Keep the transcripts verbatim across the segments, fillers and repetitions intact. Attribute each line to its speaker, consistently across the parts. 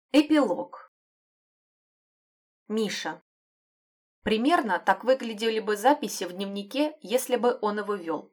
Speaker 1: Эпилог. Миша. Примерно так выглядели бы записи в дневнике, если бы он его вел.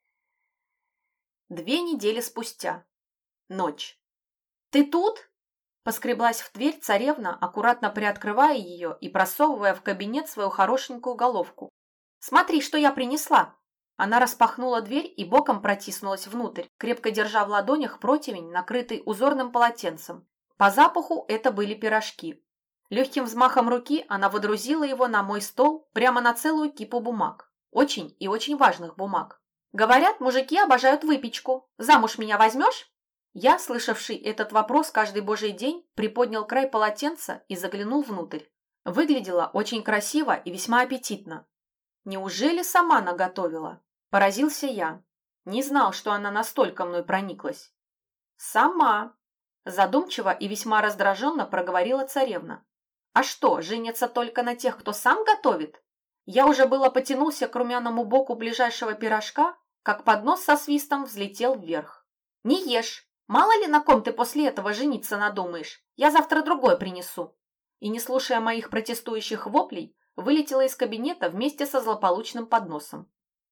Speaker 1: Две недели спустя. Ночь. «Ты тут?» – поскреблась в дверь царевна, аккуратно приоткрывая ее и просовывая в кабинет свою хорошенькую головку. «Смотри, что я принесла!» Она распахнула дверь и боком протиснулась внутрь, крепко держа в ладонях противень, накрытый узорным полотенцем. По запаху это были пирожки. Легким взмахом руки она водрузила его на мой стол прямо на целую кипу бумаг. Очень и очень важных бумаг. «Говорят, мужики обожают выпечку. Замуж меня возьмешь?» Я, слышавший этот вопрос каждый божий день, приподнял край полотенца и заглянул внутрь. Выглядело очень красиво и весьма аппетитно. Неужели сама наготовила? Поразился я. Не знал, что она настолько мной прониклась. «Сама!» Задумчиво и весьма раздраженно проговорила царевна. «А что, женятся только на тех, кто сам готовит?» Я уже было потянулся к румяному боку ближайшего пирожка, как поднос со свистом взлетел вверх. «Не ешь! Мало ли на ком ты после этого жениться надумаешь. Я завтра другое принесу». И, не слушая моих протестующих воплей, вылетела из кабинета вместе со злополучным подносом.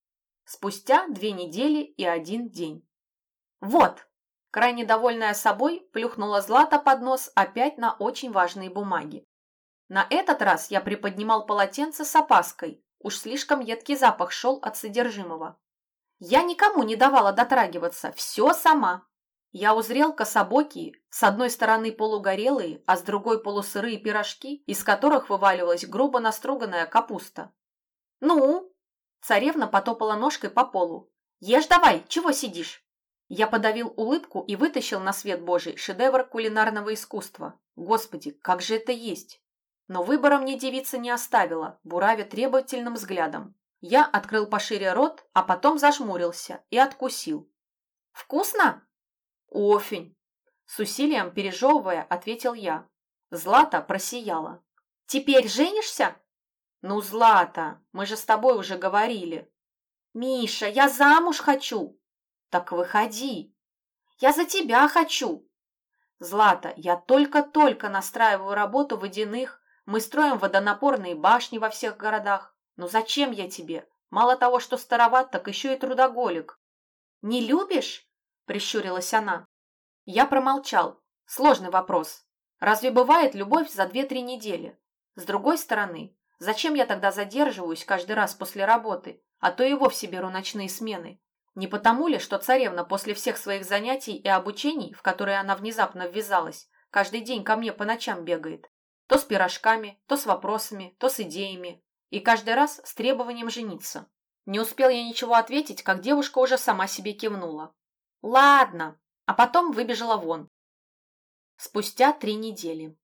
Speaker 1: Спустя две недели и один день. «Вот!» Крайне довольная собой, плюхнула Злата под нос опять на очень важные бумаги. На этот раз я приподнимал полотенце с опаской, уж слишком едкий запах шел от содержимого. Я никому не давала дотрагиваться, все сама. Я узрел кособокие, с одной стороны полугорелые, а с другой полусырые пирожки, из которых вываливалась грубо наструганная капуста. «Ну?» Царевна потопала ножкой по полу. «Ешь давай, чего сидишь?» Я подавил улыбку и вытащил на свет Божий шедевр кулинарного искусства. Господи, как же это есть! Но выбора мне девица не оставила, буравя требовательным взглядом. Я открыл пошире рот, а потом зажмурился и откусил. «Вкусно?» «Офень!» С усилием пережевывая, ответил я. Злата просияла. «Теперь женишься?» «Ну, Злата, мы же с тобой уже говорили». «Миша, я замуж хочу!» «Так выходи!» «Я за тебя хочу!» «Злата, я только-только настраиваю работу водяных, мы строим водонапорные башни во всех городах. Ну зачем я тебе? Мало того, что староват, так еще и трудоголик». «Не любишь?» – прищурилась она. Я промолчал. Сложный вопрос. Разве бывает любовь за две-три недели? С другой стороны, зачем я тогда задерживаюсь каждый раз после работы, а то и вовсе беру ночные смены? Не потому ли, что царевна после всех своих занятий и обучений, в которые она внезапно ввязалась, каждый день ко мне по ночам бегает? То с пирожками, то с вопросами, то с идеями. И каждый раз с требованием жениться. Не успел я ничего ответить, как девушка уже сама себе кивнула. «Ладно», а потом выбежала вон. Спустя три недели.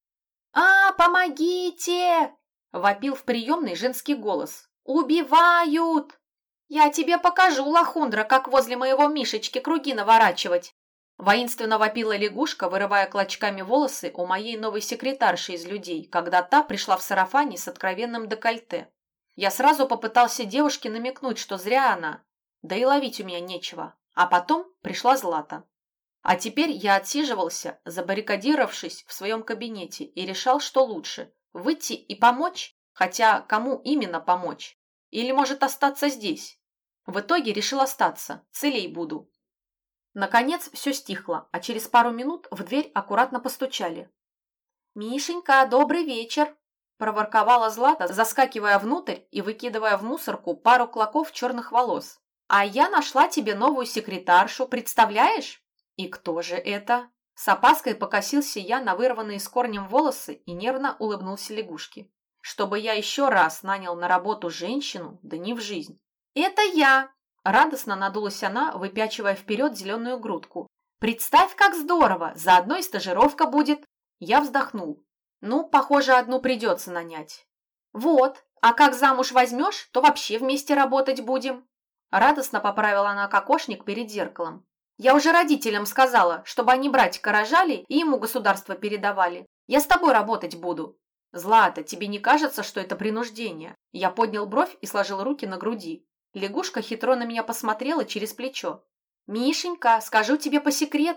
Speaker 1: «А, помогите!» – вопил в приемной женский голос. «Убивают!» «Я тебе покажу, лохундра, как возле моего Мишечки круги наворачивать!» Воинственно вопила лягушка, вырывая клочками волосы у моей новой секретарши из людей, когда та пришла в сарафане с откровенным декольте. Я сразу попытался девушке намекнуть, что зря она, да и ловить у меня нечего. А потом пришла Злата. А теперь я отсиживался, забаррикадировавшись в своем кабинете, и решал, что лучше – выйти и помочь, хотя кому именно помочь, или может остаться здесь. В итоге решил остаться, целей буду. Наконец все стихло, а через пару минут в дверь аккуратно постучали. «Мишенька, добрый вечер!» – проворковала Злата, заскакивая внутрь и выкидывая в мусорку пару клоков черных волос. «А я нашла тебе новую секретаршу, представляешь?» «И кто же это?» С опаской покосился я на вырванные с корнем волосы и нервно улыбнулся лягушке. «Чтобы я еще раз нанял на работу женщину, да не в жизнь». «Это я!» – радостно надулась она, выпячивая вперед зеленую грудку. «Представь, как здорово! Заодно и стажировка будет!» Я вздохнул. «Ну, похоже, одну придется нанять». «Вот, а как замуж возьмешь, то вообще вместе работать будем!» Радостно поправила она кокошник перед зеркалом. «Я уже родителям сказала, чтобы они братика рожали и ему государство передавали. Я с тобой работать буду». «Злата, тебе не кажется, что это принуждение?» Я поднял бровь и сложил руки на груди. Лягушка хитро на меня посмотрела через плечо. «Мишенька, скажу тебе по секрету.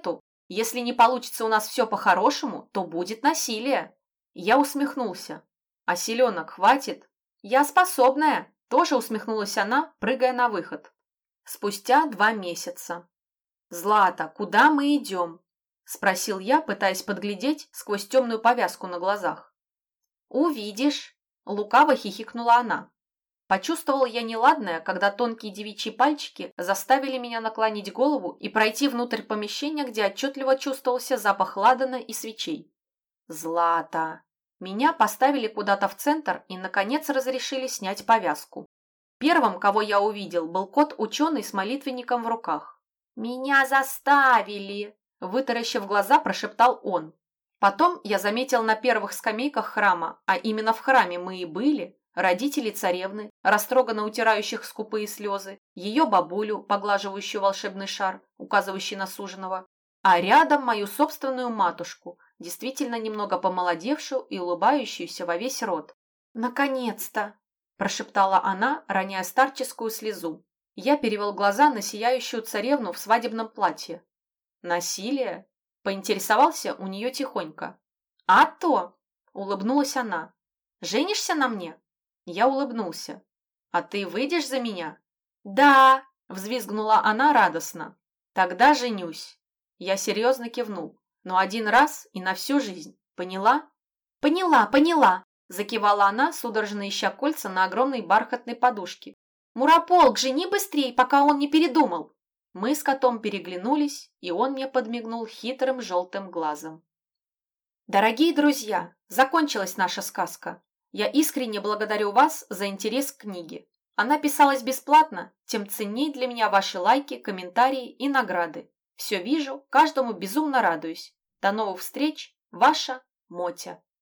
Speaker 1: Если не получится у нас все по-хорошему, то будет насилие. Я усмехнулся. А селенок хватит? Я способная, тоже усмехнулась она, прыгая на выход. Спустя два месяца. «Злата, куда мы идем?» – спросил я, пытаясь подглядеть сквозь темную повязку на глазах. «Увидишь», – лукаво хихикнула она. Почувствовала я неладное, когда тонкие девичьи пальчики заставили меня наклонить голову и пройти внутрь помещения, где отчетливо чувствовался запах ладана и свечей. «Злата!» Меня поставили куда-то в центр и, наконец, разрешили снять повязку. Первым, кого я увидел, был кот-ученый с молитвенником в руках. «Меня заставили!» – вытаращив глаза, прошептал он. Потом я заметил на первых скамейках храма, а именно в храме мы и были, родителей царевны, растроганно утирающих скупые слезы, ее бабулю, поглаживающую волшебный шар, указывающий на суженого, а рядом мою собственную матушку, действительно немного помолодевшую и улыбающуюся во весь рот. «Наконец-то!» – прошептала она, роняя старческую слезу. Я перевел глаза на сияющую царевну в свадебном платье. «Насилие?» – поинтересовался у нее тихонько. «А то!» – улыбнулась она. «Женишься на мне?» Я улыбнулся. «А ты выйдешь за меня?» «Да!» – взвизгнула она радостно. «Тогда женюсь». Я серьезно кивнул. «Но один раз и на всю жизнь. Поняла?» «Поняла, поняла!» – закивала она, судорожно ища кольца на огромной бархатной подушке. «Мурополк, жени быстрей, пока он не передумал!» Мы с котом переглянулись, и он мне подмигнул хитрым желтым глазом. Дорогие друзья, закончилась наша сказка. Я искренне благодарю вас за интерес к книге. Она писалась бесплатно, тем ценней для меня ваши лайки, комментарии и награды. Все вижу, каждому безумно радуюсь. До новых встреч, ваша Мотя.